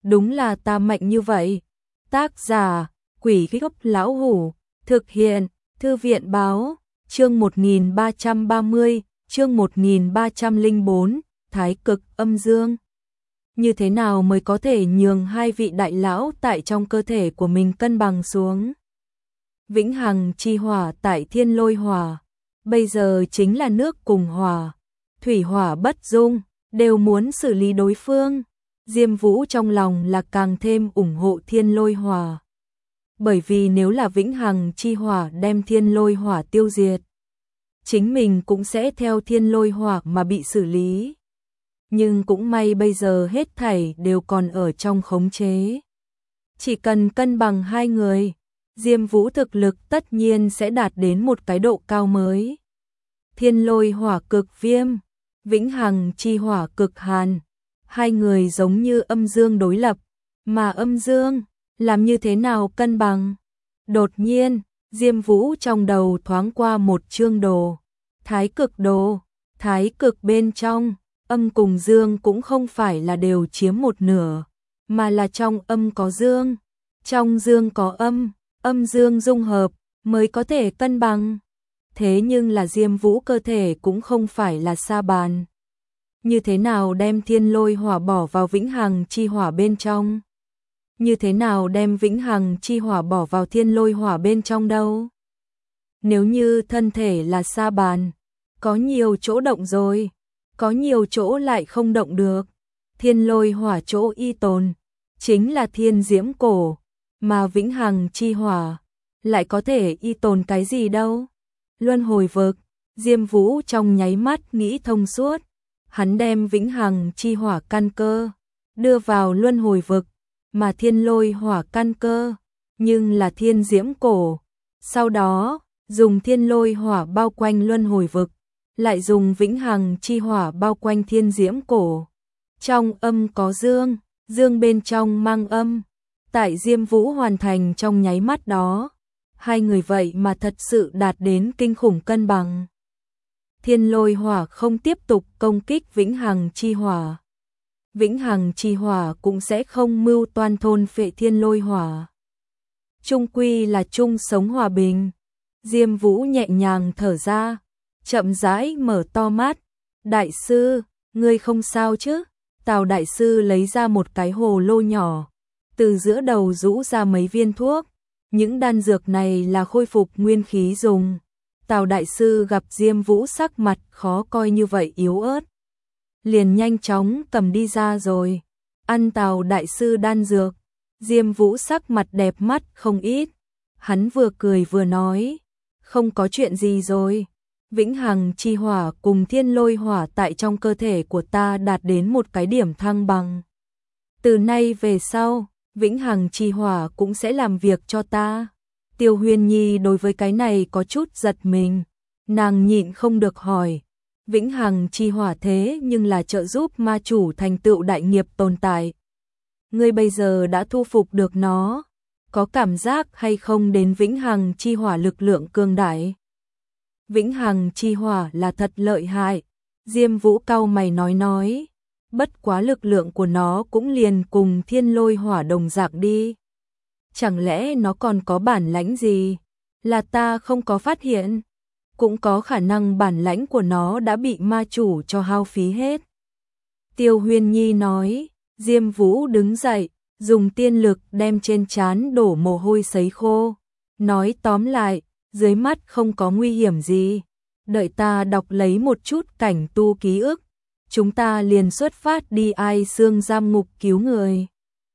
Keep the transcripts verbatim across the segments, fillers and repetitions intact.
đúng là ta mạnh như vậy. Tác giả, Quỷ Gốc Lão Hủ, thực hiện, Thư viện Báo, chương một nghìn ba trăm ba mươi, chương một nghìn ba trăm lẻ bốn, Thái Cực Âm Dương. Như thế nào mới có thể nhường hai vị đại lão tại trong cơ thể của mình cân bằng xuống? Vĩnh hằng chi hỏa tại thiên lôi hỏa, bây giờ chính là nước cùng hỏa, thủy hỏa bất dung, đều muốn xử lý đối phương. Diêm Vũ trong lòng là càng thêm ủng hộ thiên lôi hỏa. Bởi vì nếu là vĩnh hằng chi hỏa đem thiên lôi hỏa tiêu diệt, chính mình cũng sẽ theo thiên lôi hỏa mà bị xử lý. Nhưng cũng may bây giờ hết thảy đều còn ở trong khống chế. Chỉ cần cân bằng hai người, Diêm Vũ thực lực tất nhiên sẽ đạt đến một cái độ cao mới. Thiên lôi hỏa cực viêm, vĩnh hằng chi hỏa cực hàn, hai người giống như âm dương đối lập, mà âm dương làm như thế nào cân bằng? Đột nhiên, Diêm Vũ trong đầu thoáng qua một chương đồ, Thái Cực đồ, Thái Cực bên trong, âm cùng dương cũng không phải là đều chiếm một nửa, mà là trong âm có dương, trong dương có âm, âm dương dung hợp mới có thể cân bằng. Thế nhưng là Diêm Vũ cơ thể cũng không phải là sa bàn. Như thế nào đem thiên lôi hỏa bỏ vào vĩnh hằng chi hỏa bên trong? Như thế nào đem vĩnh hằng chi hỏa bỏ vào thiên lôi hỏa bên trong đâu? Nếu như thân thể là sa bàn, có nhiều chỗ động rồi, có nhiều chỗ lại không động được. Thiên lôi hỏa chỗ y tồn chính là thiên diễm cổ, mà vĩnh hằng chi hỏa lại có thể y tồn cái gì đâu? Luân hồi vực. Diêm Vũ trong nháy mắt nghĩ thông suốt, hắn đem vĩnh hằng chi hỏa căn cơ đưa vào luân hồi vực, mà thiên lôi hỏa căn cơ nhưng là thiên diễm cổ. Sau đó, dùng thiên lôi hỏa bao quanh luân hồi vực, lại dùng vĩnh hằng chi hỏa bao quanh thiên diễm cổ. Trong âm có dương, dương bên trong mang âm. Tại Diêm Vũ hoàn thành trong nháy mắt đó, hai người vậy mà thật sự đạt đến kinh khủng cân bằng. Thiên lôi hỏa không tiếp tục công kích vĩnh hằng chi hỏa. Vĩnh hằng chi hỏa cũng sẽ không mưu toan thôn phệ thiên lôi hỏa. Chung quy là chung sống hòa bình. Diêm Vũ nhẹ nhàng thở ra, chậm rãi mở to mắt. Đại sư, ngươi không sao chứ? Tào đại sư lấy ra một cái hồ lô nhỏ, từ giữa đầu rũ ra mấy viên thuốc. Những đan dược này là khôi phục nguyên khí dùng. Tào đại sư gặp Diêm Vũ sắc mặt khó coi như vậy yếu ớt, liền nhanh chóng cầm đi ra rồi. Ăn Tào đại sư đan dược, Diêm Vũ sắc mặt đẹp mắt không ít. Hắn vừa cười vừa nói, không có chuyện gì rồi. Vĩnh hằng chi hỏa cùng thiên lôi hỏa tại trong cơ thể của ta đạt đến một cái điểm thăng bằng. Từ nay về sau, vĩnh hằng chi hỏa cũng sẽ làm việc cho ta. Tiêu Huyền Nhi đối với cái này có chút giật mình, nàng nhịn không được hỏi, vĩnh hằng chi hỏa thế nhưng là trợ giúp ma chủ thành tựu đại nghiệp tồn tại. Ngươi bây giờ đã thu phục được nó, có cảm giác hay không đến vĩnh hằng chi hỏa lực lượng cường đại? Vĩnh hằng chi hỏa là thật lợi hại, Diêm Vũ cau mày nói nói, bất quá lực lượng của nó cũng liền cùng thiên lôi hỏa đồng dạng đi. Chẳng lẽ nó còn có bản lãnh gì? Là ta không có phát hiện. Cũng có khả năng bản lãnh của nó đã bị ma chủ cho hao phí hết. Tiêu Huyền Nhi nói. Diêm Vũ đứng dậy, dùng tiên lực đem trên trán đổ mồ hôi sấy khô. Nói tóm lại, dưới mắt không có nguy hiểm gì. Đợi ta đọc lấy một chút cảnh tu ký ức, chúng ta liền xuất phát đi Ai Xương giam ngục cứu người.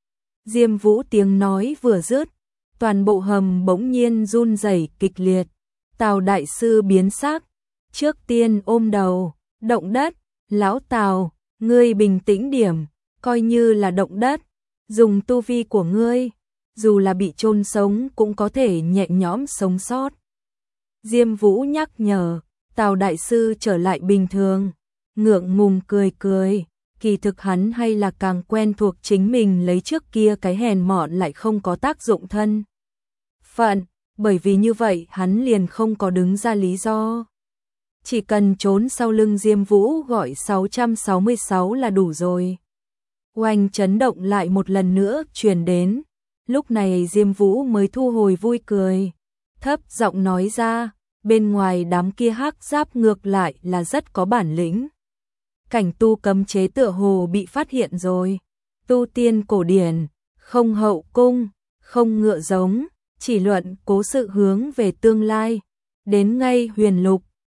Diêm Vũ tiếng nói vừa dứt, toàn bộ hầm bỗng nhiên run rẩy kịch liệt. Tào đại sư biến sắc, trước tiên ôm đầu, động đất, lão Tào, ngươi bình tĩnh điểm, coi như là động đất, dùng tu vi của ngươi, dù là bị chôn sống cũng có thể nhẹ nhõm sống sót. Diêm Vũ nhắc nhở, Tào đại sư trở lại bình thường, ngượng ngùng cười cười. Kỳ thực hắn hay là càng quen thuộc chính mình lấy trước kia cái hèn mọn lại không có tác dụng thân phận, bởi vì như vậy hắn liền không có đứng ra lý do. Chỉ cần trốn sau lưng Diêm Vũ gọi sáu trăm sáu mươi sáu là đủ rồi. Oanh chấn động lại một lần nữa truyền đến. Lúc này Diêm Vũ mới thu hồi vui cười, thấp giọng nói ra, bên ngoài đám kia hắc giáp ngược lại là rất có bản lĩnh. Cảnh tu cấm chế tựa hồ bị phát hiện rồi. Tu tiên cổ điển, không hậu cung, không ngựa giống, chỉ luận cố sự hướng về tương lai. Đến ngay huyền lục,